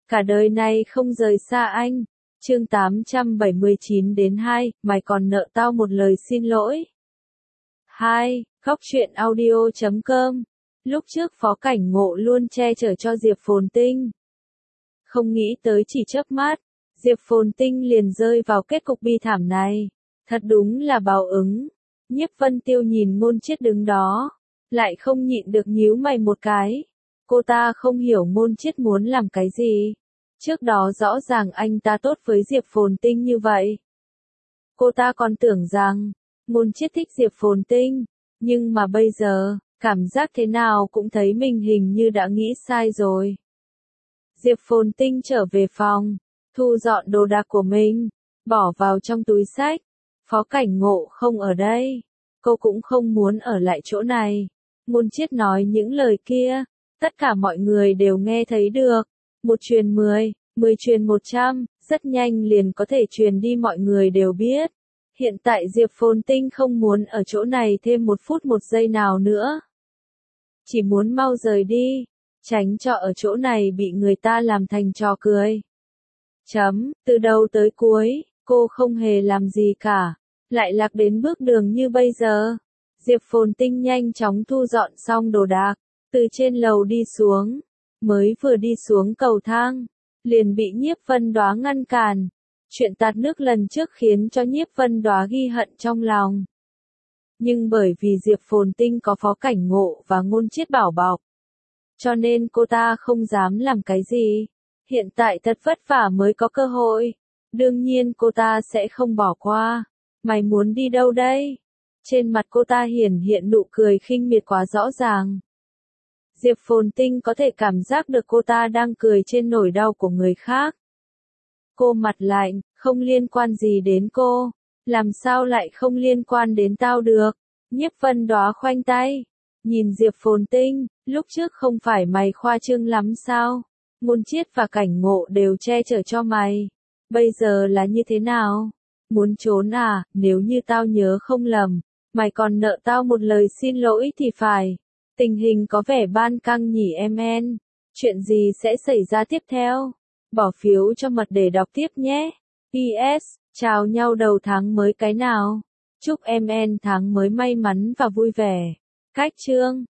cả đời này không rời xa anh. Chương 879-2, mày còn nợ tao một lời xin lỗi. 2. Góc truyện audio.com. Lúc trước Phó Cảnh Ngộ luôn che chở cho Diệp Phồn Tinh. Không nghĩ tới chỉ chớp mắt, Diệp Phồn Tinh liền rơi vào kết cục bi thảm này. Thật đúng là báo ứng. Nhiếp Vân Tiêu nhìn Ngôn Chiết đứng đó, lại không nhịn được nhíu mày một cái. Cô ta không hiểu Ngôn Chiết muốn làm cái gì. Trước đó rõ ràng anh ta tốt với Diệp Phồn Tinh như vậy. Cô ta còn tưởng rằng Ngôn Chiết thích Diệp Phồn Tinh, nhưng mà bây giờ, cảm giác thế nào cũng thấy mình hình như đã nghĩ sai rồi. Diệp Phồn Tinh trở về phòng, thu dọn đồ đạc của mình, bỏ vào trong túi xách. Phó Cảnh Ngộ không ở đây, cô cũng không muốn ở lại chỗ này. Ngôn Chiết nói những lời kia, tất cả mọi người đều nghe thấy được. 1 truyền 10, 10 truyền 100, rất nhanh liền có thể truyền đi, mọi người đều biết. Hiện tại Diệp Phồn Tinh không muốn ở chỗ này thêm 1 phút 1 giây nào nữa. Chỉ muốn mau rời đi, tránh cho ở chỗ này bị người ta làm thành trò cười. Từ đầu tới cuối, cô không hề làm gì cả, lại lạc đến bước đường như bây giờ. Diệp Phồn Tinh nhanh chóng thu dọn xong đồ đạc, từ trên lầu đi xuống. Mới vừa đi xuống cầu thang, liền bị Nhiếp Vân Đoá ngăn cản. Chuyện tạt nước lần trước khiến cho Nhiếp Vân Đoá ghi hận trong lòng. Nhưng bởi vì Diệp Phồn Tinh có Phó Cảnh Ngộ và Ngôn Chiết bảo bọc, cho nên cô ta không dám làm cái gì. Hiện tại thật vất vả mới có cơ hội, đương nhiên cô ta sẽ không bỏ qua. Mày muốn đi đâu đây? Trên mặt cô ta hiện nụ cười khinh miệt quá rõ ràng. Diệp Phồn Tinh có thể cảm giác được cô ta đang cười trên nỗi đau của người khác. Cô mặt lạnh, không liên quan gì đến cô. Làm sao lại không liên quan đến tao được? Nhiếp Vân Đoá khoanh tay, nhìn Diệp Phồn Tinh, lúc trước không phải mày khoa trương lắm sao? Ngôn Chiết và Cảnh Ngộ đều che chở cho mày. Bây giờ là như thế nào? Muốn trốn à? Nếu như tao nhớ không lầm, mày còn nợ tao một lời xin lỗi thì phải. Tình hình có vẻ ban căng nhỉ em. Chuyện gì sẽ xảy ra tiếp theo? Bỏ phiếu cho Mật để đọc tiếp nhé. PS, chào nhau đầu tháng mới cái nào. Chúc em tháng mới may mắn và vui vẻ. Cách chương